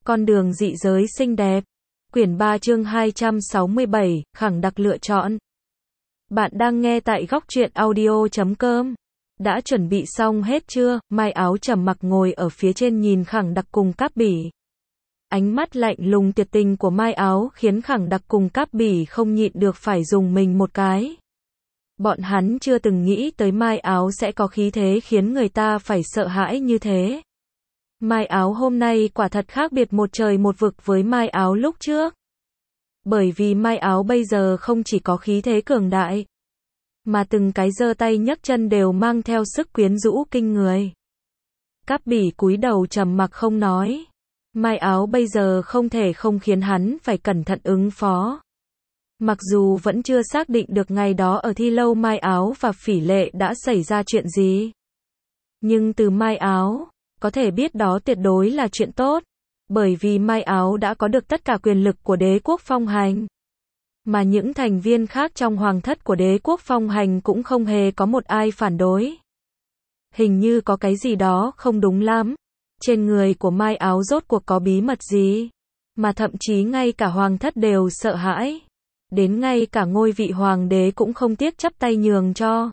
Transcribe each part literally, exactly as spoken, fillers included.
Con đường dị giới xinh đẹp. Quyển ba chương hai trăm sáu mươi bảy, Khẳng Đặc lựa chọn. Bạn đang nghe tại góc truyện audio chấm com. Đã chuẩn bị xong hết chưa? Mai Áo trầm mặc ngồi ở phía trên nhìn Khẳng Đặc cùng Cáp Bỉ. Ánh mắt lạnh lùng tuyệt tình của Mai Áo khiến Khẳng Đặc cùng Cáp Bỉ không nhịn được phải dùng mình một cái. Bọn hắn chưa từng nghĩ tới Mai Áo sẽ có khí thế khiến người ta phải sợ hãi như thế. Mai Áo hôm nay quả thật khác biệt một trời một vực với Mai Áo lúc trước. Bởi vì Mai Áo bây giờ không chỉ có khí thế cường đại, mà từng cái giơ tay nhấc chân đều mang theo sức quyến rũ kinh người. Cáp Bỉ cúi đầu trầm mặc không nói. Mai Áo bây giờ không thể không khiến hắn phải cẩn thận ứng phó. Mặc dù vẫn chưa xác định được ngày đó ở thi lâu Mai Áo và Phỉ Lệ đã xảy ra chuyện gì, nhưng từ Mai Áo có thể biết đó tuyệt đối là chuyện tốt, bởi vì Mai Áo đã có được tất cả quyền lực của đế quốc phong hành. Mà những thành viên khác trong hoàng thất của đế quốc phong hành cũng không hề có một ai phản đối. Hình như có cái gì đó không đúng lắm. Trên người của Mai Áo rốt cuộc có bí mật gì? Mà thậm chí ngay cả hoàng thất đều sợ hãi. Đến ngay cả ngôi vị hoàng đế cũng không tiếc chắp tay nhường cho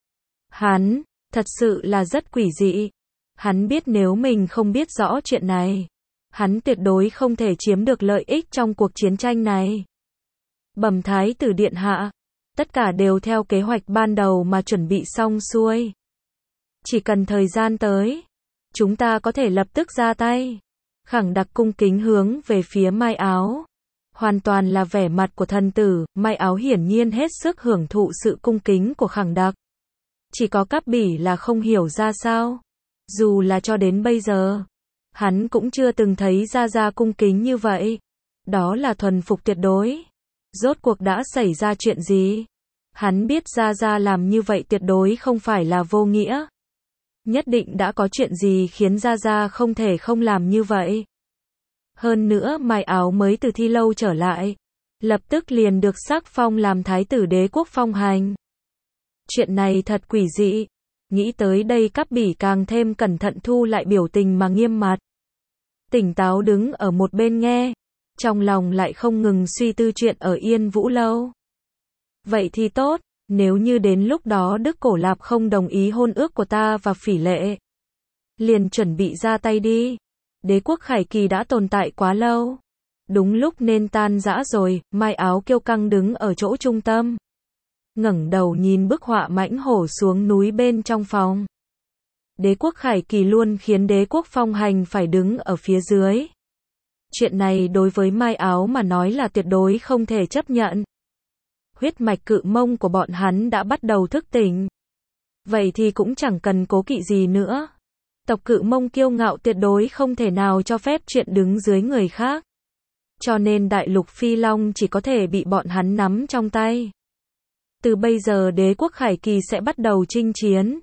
hắn. Thật sự là rất quỷ dị. Hắn biết nếu mình không biết rõ chuyện này, hắn tuyệt đối không thể chiếm được lợi ích trong cuộc chiến tranh này. Bẩm thái tử điện hạ, tất cả đều theo kế hoạch ban đầu mà chuẩn bị xong xuôi. Chỉ cần thời gian tới, chúng ta có thể lập tức ra tay. Khẳng Đặc cung kính hướng về phía Mai Áo. Hoàn toàn là vẻ mặt của thần tử, Mai Áo hiển nhiên hết sức hưởng thụ sự cung kính của Khẳng Đặc. Chỉ có Cáp Bỉ là không hiểu ra sao. Dù là cho đến bây giờ, hắn cũng chưa từng thấy Gia Gia cung kính như vậy. Đó là thuần phục tuyệt đối. Rốt cuộc đã xảy ra chuyện gì? Hắn biết Gia Gia làm như vậy tuyệt đối không phải là vô nghĩa. Nhất định đã có chuyện gì khiến Gia Gia không thể không làm như vậy. Hơn nữa Mai Áo mới từ thi lâu trở lại, lập tức liền được sắc phong làm thái tử đế quốc phong hành. Chuyện này thật quỷ dị. Nghĩ tới đây Cáp Bỉ càng thêm cẩn thận thu lại biểu tình mà nghiêm mặt. Tỉnh táo đứng ở một bên nghe, trong lòng lại không ngừng suy tư chuyện ở Yên Vũ Lâu. Vậy thì tốt, nếu như đến lúc đó Đức Cổ Lạp không đồng ý hôn ước của ta và Phỉ Lệ, liền chuẩn bị ra tay đi. Đế quốc Khải Kỳ đã tồn tại quá lâu, đúng lúc nên tan rã rồi. Mai Áo kiêu căng đứng ở chỗ trung tâm, ngẩng đầu nhìn bức họa mãnh hổ xuống núi bên trong phòng. Đế quốc Khải Kỳ luôn khiến đế quốc phong hành phải đứng ở phía dưới. Chuyện này đối với Mai Áo mà nói là tuyệt đối không thể chấp nhận. Huyết mạch Cự Mông của bọn hắn đã bắt đầu thức tỉnh. Vậy thì cũng chẳng cần cố kỵ gì nữa. Tộc Cự Mông kiêu ngạo tuyệt đối không thể nào cho phép chuyện đứng dưới người khác. Cho nên đại lục Phi Long chỉ có thể bị bọn hắn nắm trong tay. Từ bây giờ đế quốc Khải Kỳ sẽ bắt đầu chinh chiến.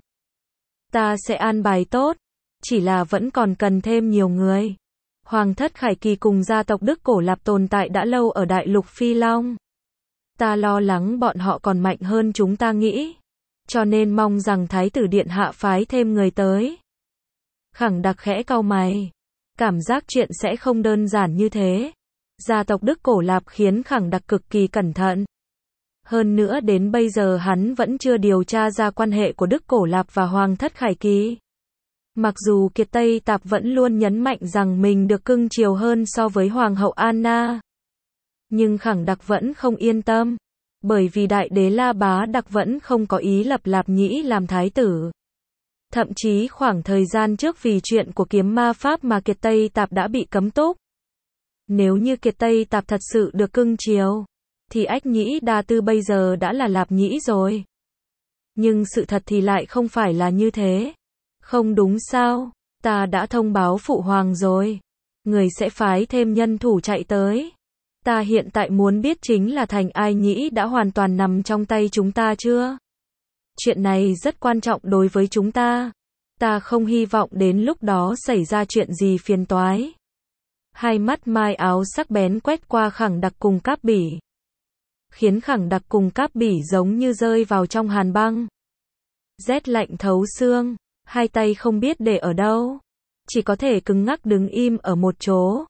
Ta sẽ an bài tốt, chỉ là vẫn còn cần thêm nhiều người. Hoàng thất Khải Kỳ cùng gia tộc Đức Cổ Lạp tồn tại đã lâu ở đại lục Phi Long. Ta lo lắng bọn họ còn mạnh hơn chúng ta nghĩ. Cho nên mong rằng thái tử điện hạ phái thêm người tới. Khẳng Đặc khẽ cau mày. Cảm giác chuyện sẽ không đơn giản như thế. Gia tộc Đức Cổ Lạp khiến Khẳng Đặc cực kỳ cẩn thận. Hơn nữa đến bây giờ hắn vẫn chưa điều tra ra quan hệ của Đức Cổ Lạp và Hoàng thất Khải Kỳ. Mặc dù Kiệt Tây Tạp vẫn luôn nhấn mạnh rằng mình được cưng chiều hơn so với Hoàng hậu Anna, nhưng Khẳng Đặc vẫn không yên tâm, bởi vì đại đế La Bá Đặc vẫn không có ý lập Lạp Nhĩ làm thái tử. Thậm chí khoảng thời gian trước vì chuyện của kiếm ma pháp mà Kiệt Tây Tạp đã bị cấm túc. Nếu như Kiệt Tây Tạp thật sự được cưng chiều, thì Ách Nhĩ Đa Tư bây giờ đã là Lạp Nhĩ rồi. Nhưng sự thật thì lại không phải là như thế. Không đúng sao? Ta đã thông báo phụ hoàng rồi. Người sẽ phái thêm nhân thủ chạy tới. Ta hiện tại muốn biết chính là thành Ai Nhĩ đã hoàn toàn nằm trong tay chúng ta chưa? Chuyện này rất quan trọng đối với chúng ta. Ta không hy vọng đến lúc đó xảy ra chuyện gì phiền toái. Hai mắt Mai Áo sắc bén quét qua Khẳng Đặc cùng Cáp Bỉ, khiến Khẳng Đặc cùng Cáp Bỉ giống như rơi vào trong hàn băng. Rét lạnh thấu xương, hai tay không biết để ở đâu, chỉ có thể cứng ngắc đứng im ở một chỗ.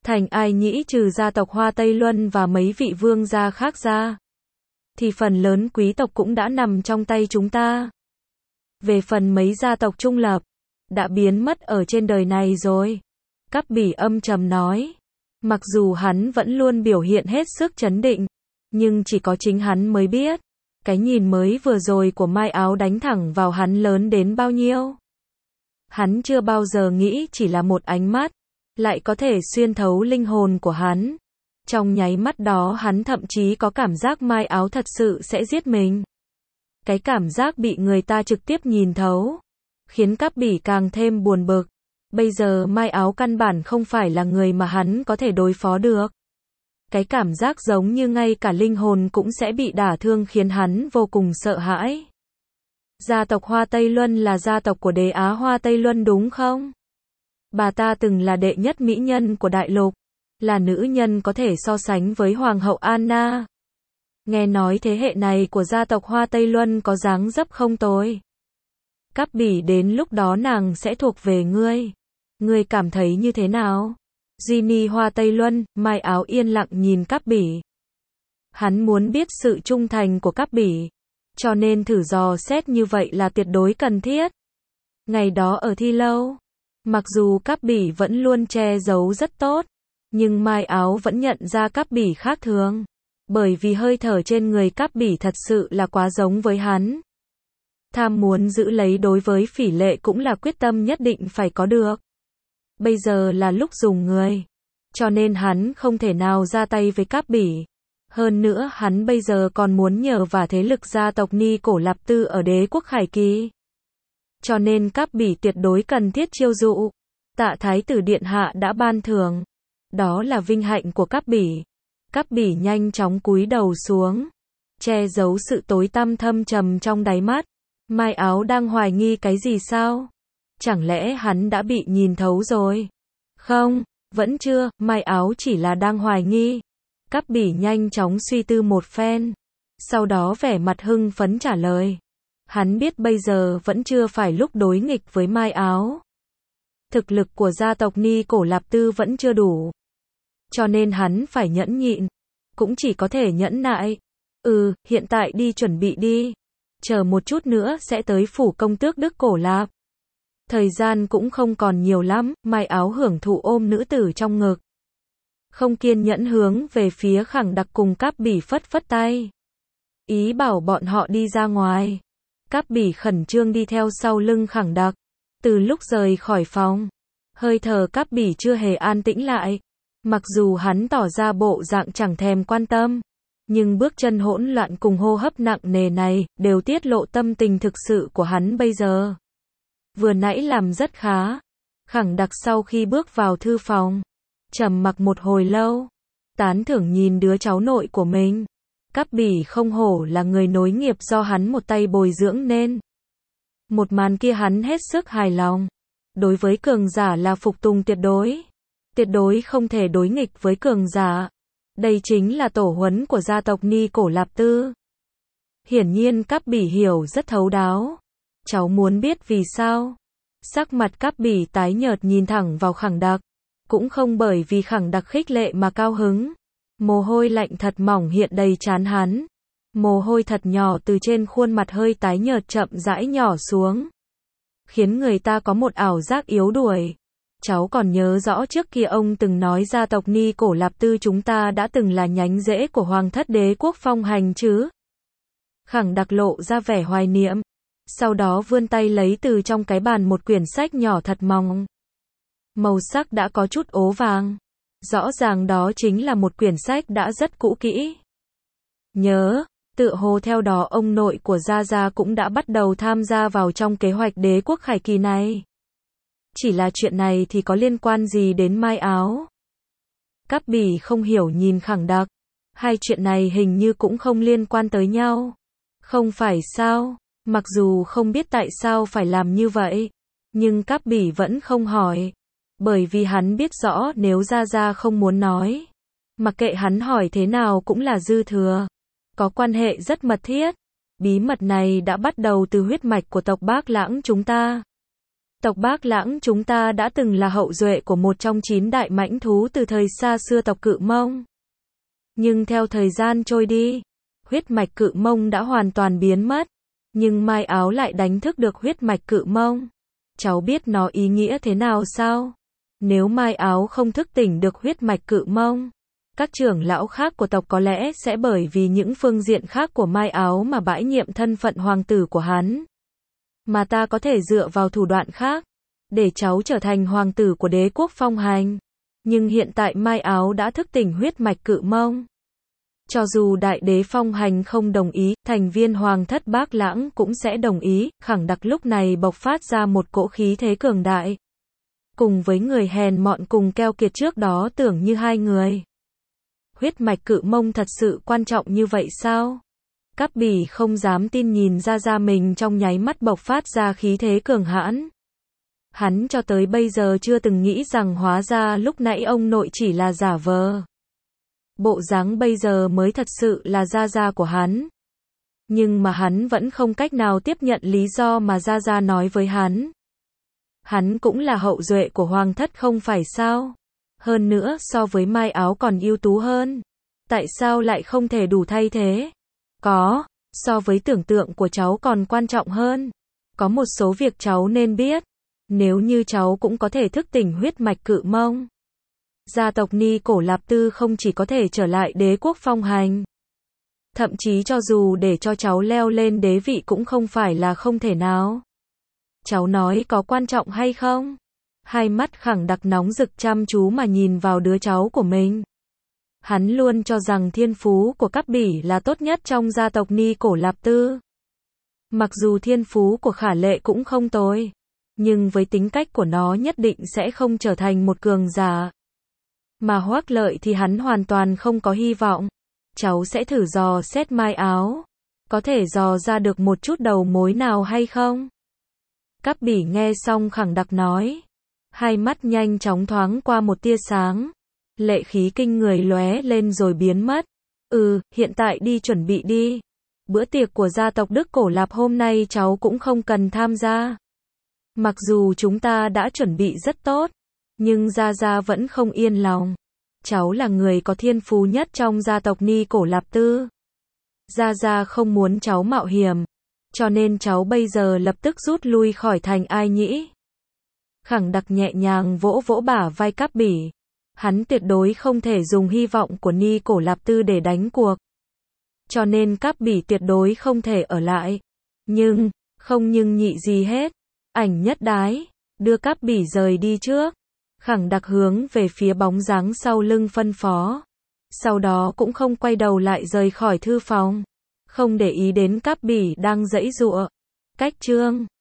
Thành ai nhĩ trừ gia tộc Hoa Tây Luân và mấy vị vương gia khác ra, thì phần lớn quý tộc cũng đã nằm trong tay chúng ta. Về phần mấy gia tộc trung lập, đã biến mất ở trên đời này rồi. Cáp Bỉ âm trầm nói. Mặc dù hắn vẫn luôn biểu hiện hết sức trấn định, nhưng chỉ có chính hắn mới biết, cái nhìn mới vừa rồi của Mai Áo đánh thẳng vào hắn lớn đến bao nhiêu. Hắn chưa bao giờ nghĩ chỉ là một ánh mắt, lại có thể xuyên thấu linh hồn của hắn. Trong nháy mắt đó hắn thậm chí có cảm giác Mai Áo thật sự sẽ giết mình. Cái cảm giác bị người ta trực tiếp nhìn thấu, khiến Cáp Bỉ càng thêm buồn bực. Bây giờ Mai Áo căn bản không phải là người mà hắn có thể đối phó được. Cái cảm giác giống như ngay cả linh hồn cũng sẽ bị đả thương khiến hắn vô cùng sợ hãi. Gia tộc Hoa Tây Luân là gia tộc của đế á Hoa Tây Luân đúng không? Bà ta từng là đệ nhất mỹ nhân của đại lục, là nữ nhân có thể so sánh với Hoàng hậu Anna. Nghe nói thế hệ này của gia tộc Hoa Tây Luân có dáng dấp không tồi. Cáp Bỉ, đến lúc đó nàng sẽ thuộc về ngươi. Ngươi cảm thấy như thế nào? Ginny Hoa Tây Luân, Mai Áo yên lặng nhìn Cáp Bỉ. Hắn muốn biết sự trung thành của Cáp Bỉ, cho nên thử dò xét như vậy là tuyệt đối cần thiết. Ngày đó ở thi lâu, mặc dù Cáp Bỉ vẫn luôn che giấu rất tốt, nhưng Mai Áo vẫn nhận ra Cáp Bỉ khác thường, bởi vì hơi thở trên người Cáp Bỉ thật sự là quá giống với hắn. Tham muốn giữ lấy đối với Phỉ Lệ cũng là quyết tâm nhất định phải có được. Bây giờ là lúc dùng người, cho nên hắn không thể nào ra tay với Cáp Bỉ. Hơn nữa hắn bây giờ còn muốn nhờ vào thế lực gia tộc Ni Cổ Lạp Tư ở đế quốc Khải Kỳ. Cho nên Cáp Bỉ tuyệt đối cần thiết chiêu dụ. Tạ Thái tử Điện Hạ đã ban thưởng. Đó là vinh hạnh của Cáp Bỉ. Cáp Bỉ nhanh chóng cúi đầu xuống, che giấu sự tối tăm thâm trầm trong đáy mắt. Mai Áo đang hoài nghi cái gì sao? Chẳng lẽ hắn đã bị nhìn thấu rồi? Không, vẫn chưa, Mai Áo chỉ là đang hoài nghi. Cáp Bỉ nhanh chóng suy tư một phen, sau đó vẻ mặt hưng phấn trả lời. Hắn biết bây giờ vẫn chưa phải lúc đối nghịch với Mai Áo. Thực lực của gia tộc Ni Cổ Lạp Tư vẫn chưa đủ, cho nên hắn phải nhẫn nhịn, cũng chỉ có thể nhẫn nại. Ừ, hiện tại đi chuẩn bị đi. Chờ một chút nữa sẽ tới phủ công tước Đức Cổ Lạp. Thời gian cũng không còn nhiều lắm, Mai Áo hưởng thụ ôm nữ tử trong ngực. Không kiên nhẫn hướng về phía Khẳng Đặc cùng Cáp Bỉ phất phất tay. Ý bảo bọn họ đi ra ngoài. Cáp Bỉ khẩn trương đi theo sau lưng Khẳng Đặc. Từ lúc rời khỏi phòng, hơi thở Cáp Bỉ chưa hề an tĩnh lại. Mặc dù hắn tỏ ra bộ dạng chẳng thèm quan tâm, nhưng bước chân hỗn loạn cùng hô hấp nặng nề này, đều tiết lộ tâm tình thực sự của hắn bây giờ. Vừa nãy làm rất khá. Khẳng Đặc sau khi bước vào thư phòng, trầm mặc một hồi lâu, tán thưởng nhìn đứa cháu nội của mình. Cáp Bỉ không hổ là người nối nghiệp do hắn một tay bồi dưỡng nên. Một màn kia hắn hết sức hài lòng. Đối với cường giả là phục tùng tuyệt đối. Tuyệt đối không thể đối nghịch với cường giả. Đây chính là tổ huấn của gia tộc Ni Cổ Lạp Tư. Hiển nhiên Cáp Bỉ hiểu rất thấu đáo. Cháu muốn biết vì sao? Sắc mặt Cáp Bỉ tái nhợt nhìn thẳng vào Khẳng Đặc. Cũng không bởi vì Khẳng Đặc khích lệ mà cao hứng. Mồ hôi lạnh thật mỏng hiện đầy trán hắn. Mồ hôi thật nhỏ từ trên khuôn mặt hơi tái nhợt chậm rãi nhỏ xuống, khiến người ta có một ảo giác yếu đuối. Cháu còn nhớ rõ trước kia ông từng nói gia tộc Ni Cổ Lạp Tư chúng ta đã từng là nhánh rễ của Hoàng thất đế quốc Phong Hành chứ? Khẳng Đặc lộ ra vẻ hoài niệm. Sau đó vươn tay lấy từ trong cái bàn một quyển sách nhỏ thật mỏng. Màu sắc đã có chút ố vàng. Rõ ràng đó chính là một quyển sách đã rất cũ kỹ. Nhớ, tựa hồ theo đó ông nội của Gia Gia cũng đã bắt đầu tham gia vào trong kế hoạch đế quốc Khải Kỳ này. Chỉ là chuyện này thì có liên quan gì đến Mai Áo? Cáp Bỉ không hiểu nhìn Khẳng Đặc. Hai chuyện này hình như cũng không liên quan tới nhau. Không phải sao? Mặc dù không biết tại sao phải làm như vậy, nhưng Cáp Bỉ vẫn không hỏi. Bởi vì hắn biết rõ nếu Gia Gia không muốn nói, mặc kệ hắn hỏi thế nào cũng là dư thừa. Có quan hệ rất mật thiết. Bí mật này đã bắt đầu từ huyết mạch của tộc Bác Lãng chúng ta. Tộc Bác Lãng chúng ta đã từng là hậu duệ của một trong chín đại mãnh thú từ thời xa xưa tộc Cự Mông. Nhưng theo thời gian trôi đi, huyết mạch Cự Mông đã hoàn toàn biến mất. Nhưng Mai Áo lại đánh thức được huyết mạch Cự Mông. Cháu biết nó ý nghĩa thế nào sao? Nếu Mai Áo không thức tỉnh được huyết mạch Cự Mông, các trưởng lão khác của tộc có lẽ sẽ bởi vì những phương diện khác của Mai Áo mà bãi nhiệm thân phận hoàng tử của hắn. Mà ta có thể dựa vào thủ đoạn khác, để cháu trở thành hoàng tử của đế quốc Phong Hành. Nhưng hiện tại Mai Áo đã thức tỉnh huyết mạch Cự Mông. Cho dù đại đế Phong Hành không đồng ý, thành viên hoàng thất Bác Lãng cũng sẽ đồng ý. Khẳng Đặc lúc này bộc phát ra một cỗ khí thế cường đại. Cùng với người hèn mọn cùng keo kiệt trước đó tưởng như hai người. Huyết mạch Cự Mông thật sự quan trọng như vậy sao? Cáp Bỉ không dám tin nhìn ra ra mình trong nháy mắt bộc phát ra khí thế cường hãn. Hắn cho tới bây giờ chưa từng nghĩ rằng hóa ra lúc nãy ông nội chỉ là giả vờ. Bộ dáng bây giờ mới thật sự là gia gia của hắn. Nhưng mà hắn vẫn không cách nào tiếp nhận lý do mà gia gia nói với hắn. Hắn cũng là hậu duệ của hoàng thất không phải sao? Hơn nữa so với Mai Áo còn ưu tú hơn. Tại sao lại không thể đủ thay thế? Có, so với tưởng tượng của cháu còn quan trọng hơn. Có một số việc cháu nên biết. Nếu như cháu cũng có thể thức tỉnh huyết mạch Cự Mông, gia tộc Ni Cổ Lạp Tư không chỉ có thể trở lại đế quốc Phong Hành. Thậm chí cho dù để cho cháu leo lên đế vị cũng không phải là không thể nào. Cháu nói có quan trọng hay không? Hai mắt Khẳng Đặc nóng rực chăm chú mà nhìn vào đứa cháu của mình. Hắn luôn cho rằng thiên phú của Cáp Bỉ là tốt nhất trong gia tộc Ni Cổ Lạp Tư. Mặc dù thiên phú của Khả Lệ cũng không tồi, nhưng với tính cách của nó nhất định sẽ không trở thành một cường giả. Mà Hoắc Lợi thì hắn hoàn toàn không có hy vọng. Cháu sẽ thử dò xét Mai Áo. Có thể dò ra được một chút đầu mối nào hay không? Cáp Bỉ nghe xong Khẳng Đặc nói. Hai mắt nhanh chóng thoáng qua một tia sáng. Lệ khí kinh người lóe lên rồi biến mất. Ừ, hiện tại đi chuẩn bị đi. Bữa tiệc của gia tộc Đức Cổ Lạp hôm nay cháu cũng không cần tham gia. Mặc dù chúng ta đã chuẩn bị rất tốt, nhưng Gia Gia vẫn không yên lòng. Cháu là người có thiên phú nhất trong gia tộc Ni Cổ Lạp Tư. Gia Gia không muốn cháu mạo hiểm, cho nên cháu bây giờ lập tức rút lui khỏi thành Ai Nhĩ. Khẳng Đặc nhẹ nhàng vỗ vỗ bả vai Cáp Bỉ. Hắn tuyệt đối không thể dùng hy vọng của Ni Cổ Lạp Tư để đánh cuộc. Cho nên Cáp Bỉ tuyệt đối không thể ở lại. Nhưng, không nhưng nhị gì hết. Ảnh nhất đái, đưa Cáp Bỉ rời đi trước. Khẳng Đặc hướng về phía bóng dáng sau lưng phân phó. Sau đó cũng không quay đầu lại rời khỏi thư phòng. Không để ý đến Cáp Bỉ đang giãy giụa. Cách chương